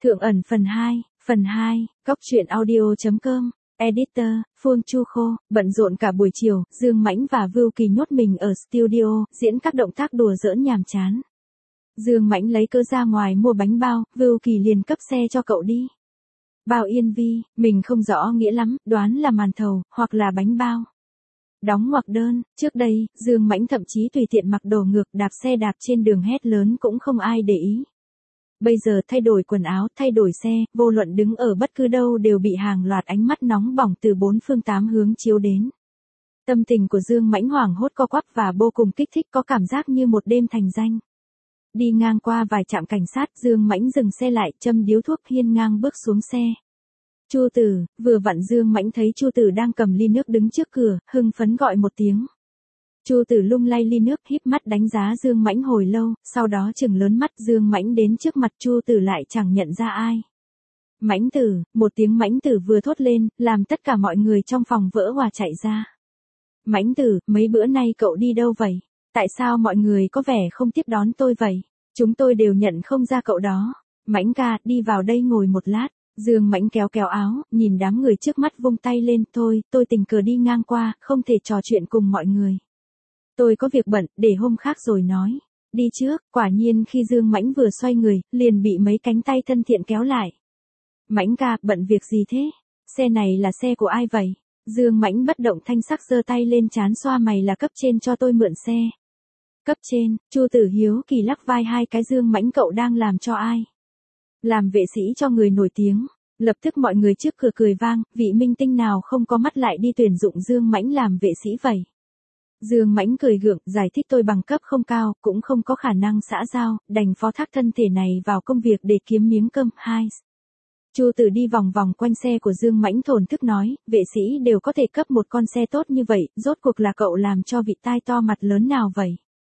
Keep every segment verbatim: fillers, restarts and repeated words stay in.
Thượng ẩn phần hai, phần hai, Cóc truyện audio chấm com, Editor, Phương Chu Khô, bận rộn cả buổi chiều, Dương Mãnh và Vưu Kỳ nhốt mình ở studio, diễn các động tác đùa giỡn nhàm chán. Dương Mãnh lấy cớ ra ngoài mua bánh bao, Vưu Kỳ liền cấp xe cho cậu đi. Bao Yên Vi, mình không rõ nghĩa lắm, đoán là màn thầu, hoặc là bánh bao. Đóng ngoặc đơn, trước đây, Dương Mãnh thậm chí tùy tiện mặc đồ ngược đạp xe đạp trên đường hét lớn cũng không ai để ý. Bây giờ thay đổi quần áo, thay đổi xe, vô luận đứng ở bất cứ đâu đều bị hàng loạt ánh mắt nóng bỏng từ bốn phương tám hướng chiếu đến. Tâm tình của Dương Mãnh hoảng hốt co quắp và vô cùng kích thích, có cảm giác như một đêm thành danh. Đi ngang qua vài trạm cảnh sát, Dương Mãnh dừng xe lại, châm điếu thuốc, hiên ngang bước xuống xe. Chu Tử, vừa vặn Dương Mãnh thấy Chu Tử đang cầm ly nước đứng trước cửa, hưng phấn gọi một tiếng. Chu Tử lung lay ly nước, híp mắt đánh giá Dương Mãnh hồi lâu, sau đó chừng lớn mắt. Dương Mãnh đến trước mặt Chu Tử lại chẳng nhận ra ai. Mãnh Tử, một tiếng Mãnh Tử vừa thốt lên, làm tất cả mọi người trong phòng vỡ òa chạy ra. Mãnh Tử, mấy bữa nay cậu đi đâu vậy? Tại sao mọi người có vẻ không tiếp đón tôi vậy? Chúng tôi đều nhận không ra cậu đó. Mãnh ca, đi vào đây ngồi một lát. Dương Mãnh kéo kéo áo, nhìn đám người trước mắt vung tay lên. Thôi, tôi tình cờ đi ngang qua, không thể trò chuyện cùng mọi người. Tôi có việc bận, để hôm khác rồi nói. Đi trước. Quả nhiên khi Dương Mãnh vừa xoay người, liền bị mấy cánh tay thân thiện kéo lại. Mãnh ca, bận việc gì thế? Xe này là xe của ai vậy? Dương Mãnh bất động thanh sắc giơ tay lên trán xoa mày, là cấp trên cho tôi mượn xe. Cấp trên? Chu Tử hiếu kỳ lắc vai hai cái. Dương Mãnh, cậu đang làm cho ai? Làm vệ sĩ cho người nổi tiếng. Lập tức mọi người trước cửa cười vang, vị minh tinh nào không có mắt lại đi tuyển dụng Dương Mãnh làm vệ sĩ vậy? Dương Mãnh cười gượng, giải thích tôi bằng cấp không cao, cũng không có khả năng xã giao, đành phó thác thân thể này vào công việc để kiếm miếng cơm. Hai. Chu Tử đi vòng vòng quanh xe của Dương Mãnh thổn thức nói, vệ sĩ đều có thể cấp một con xe tốt như vậy, rốt cuộc là cậu làm cho vị tai to mặt lớn nào vậy?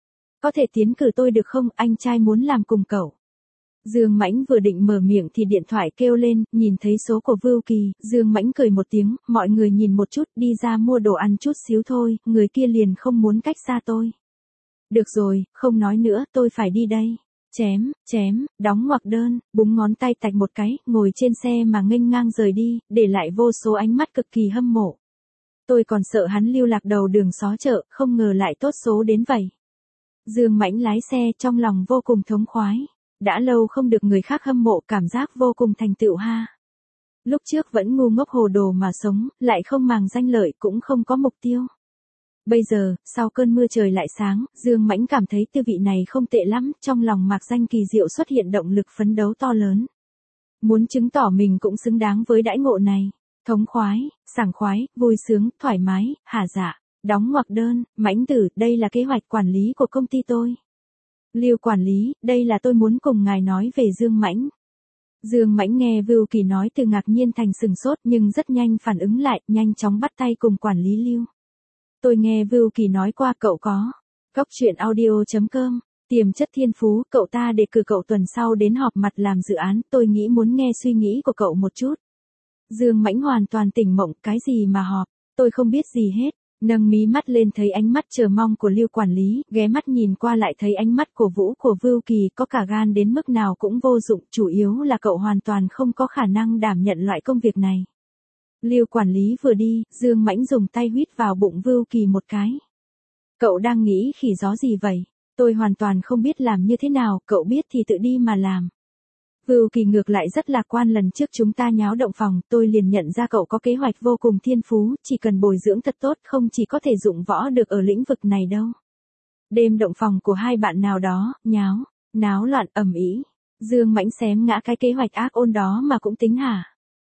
Có thể tiến cử tôi được không, anh trai muốn làm cùng cậu. Dương Mãnh vừa định mở miệng thì điện thoại kêu lên, nhìn thấy số của Vưu Kỳ, Dương Mãnh cười một tiếng, mọi người nhìn một chút, đi ra mua đồ ăn chút xíu thôi, người kia liền không muốn cách xa tôi. Được rồi, không nói nữa, tôi phải đi đây. Chém, chém, đóng ngoặc đơn, búng ngón tay tạch một cái, ngồi trên xe mà nghênh ngang rời đi, để lại vô số ánh mắt cực kỳ hâm mộ. Tôi còn sợ hắn lưu lạc đầu đường xó chợ, không ngờ lại tốt số đến vậy. Dương Mãnh lái xe trong lòng vô cùng thống khoái. Đã lâu không được người khác hâm mộ, cảm giác vô cùng thành tựu ha. Lúc trước vẫn ngu ngốc hồ đồ mà sống, lại không màng danh lợi, cũng không có mục tiêu. Bây giờ, sau cơn mưa trời lại sáng, Dương Mãnh cảm thấy tư vị này không tệ lắm, trong lòng mạc danh kỳ diệu xuất hiện động lực phấn đấu to lớn. Muốn chứng tỏ mình cũng xứng đáng với đãi ngộ này. Thống khoái, sảng khoái, vui sướng, thoải mái, hả dạ. Đóng ngoặc đơn, Mãnh Tử, đây là kế hoạch quản lý của công ty tôi. Lưu quản lý, đây là tôi muốn cùng ngài nói về Dương Mãnh. Dương Mãnh nghe Vưu Kỳ nói từ ngạc nhiên thành sừng sốt, nhưng rất nhanh phản ứng lại, nhanh chóng bắt tay cùng quản lý Lưu. Tôi nghe Vưu Kỳ nói qua cậu có. Cóc truyện audio chấm com, tiềm chất thiên phú, cậu ta đề cử cậu tuần sau đến họp mặt làm dự án, tôi nghĩ muốn nghe suy nghĩ của cậu một chút. Dương Mãnh hoàn toàn tỉnh mộng, cái gì mà họp, tôi không biết gì hết. Nâng mí mắt lên thấy ánh mắt chờ mong của Lưu quản lý, ghé mắt nhìn qua lại thấy ánh mắt cổ vũ của Vưu Kỳ, có cả gan đến mức nào cũng vô dụng, chủ yếu là cậu hoàn toàn không có khả năng đảm nhận loại công việc này. Lưu quản lý vừa đi, Dương Mãnh dùng tay huýt vào bụng Vưu Kỳ một cái. Cậu đang nghĩ khỉ gió gì vậy? Tôi hoàn toàn không biết làm như thế nào, cậu biết thì tự đi mà làm. Vưu Kỳ ngược lại rất lạc quan, lần trước chúng ta nháo động phòng, tôi liền nhận ra cậu có kế hoạch vô cùng thiên phú, chỉ cần bồi dưỡng thật tốt không chỉ có thể dụng võ được ở lĩnh vực này đâu. Đêm động phòng của hai bạn nào đó, nháo, náo loạn ầm ĩ. Dương Mãnh xém ngã cái kế hoạch ác ôn đó mà cũng tính hả?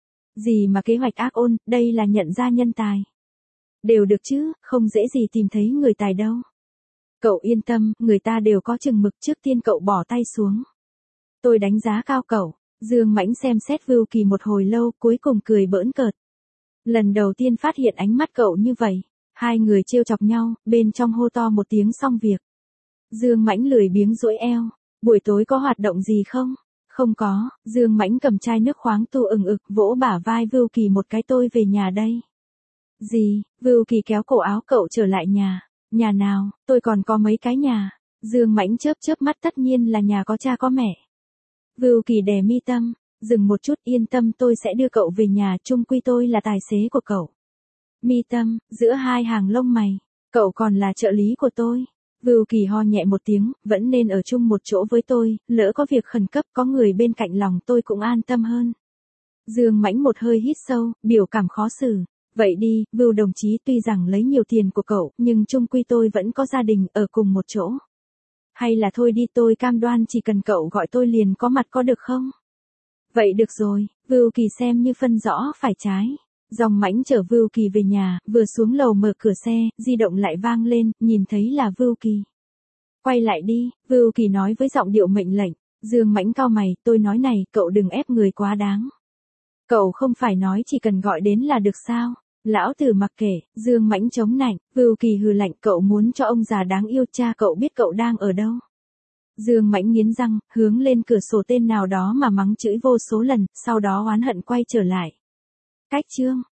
Gì mà kế hoạch ác ôn, đây là nhận ra nhân tài. Đều được chứ, không dễ gì tìm thấy người tài đâu. Cậu yên tâm, người ta đều có chừng mực, trước tiên cậu bỏ tay xuống. Tôi đánh giá cao cậu. Dương Mãnh xem xét Vưu Kỳ một hồi lâu, cuối cùng cười bỡn cợt. Lần đầu tiên phát hiện ánh mắt cậu như vậy. Hai người trêu chọc nhau, bên trong hô to một tiếng xong việc. Dương Mãnh lười biếng duỗi eo. Buổi tối có hoạt động gì không? Không có. Dương Mãnh cầm chai nước khoáng tu ừng ực, vỗ bả vai Vưu Kỳ một cái, tôi về nhà đây. Gì? Vưu Kỳ kéo cổ áo cậu trở lại nhà. Nhà nào? Tôi còn có mấy cái nhà. Dương Mãnh chớp chớp mắt, tất nhiên là nhà có cha có mẹ. Vưu Kỳ đè mi tâm, Dừng một chút, yên tâm tôi sẽ đưa cậu về nhà, chung quy tôi là tài xế của cậu. Mi Tâm, giữa hai hàng lông mày, cậu còn là trợ lý của tôi. Vưu Kỳ ho nhẹ một tiếng, vẫn nên ở chung một chỗ với tôi, lỡ có việc khẩn cấp có người bên cạnh lòng tôi cũng an tâm hơn. Dương Mãnh một hơi hít sâu, biểu cảm khó xử. Vậy đi, Vưu đồng chí, tuy rằng lấy nhiều tiền của cậu, nhưng chung quy tôi vẫn có gia đình, ở cùng một chỗ. Hay là thôi đi, tôi cam đoan chỉ cần cậu gọi tôi liền có mặt, có được không? Vậy được rồi, Vưu Kỳ xem như phân rõ phải trái. Dòng Mãnh chở Vưu Kỳ về nhà, vừa xuống lầu mở cửa xe, di động lại vang lên, nhìn thấy là Vưu Kỳ. Quay lại đi, Vưu Kỳ nói với giọng điệu mệnh lệnh. Dương Mãnh cau mày, tôi nói này, cậu đừng ép người quá đáng. Cậu không phải nói chỉ cần gọi đến là được sao? Lão tử mặc kệ. Dương Mãnh chống nạnh. Vưu Kỳ hừ lạnh, cậu muốn cho ông già đáng yêu cha cậu biết cậu đang ở đâu. Dương Mãnh nghiến răng, hướng lên cửa sổ tên nào đó mà mắng chửi vô số lần, sau đó oán hận quay trở lại. Cách chương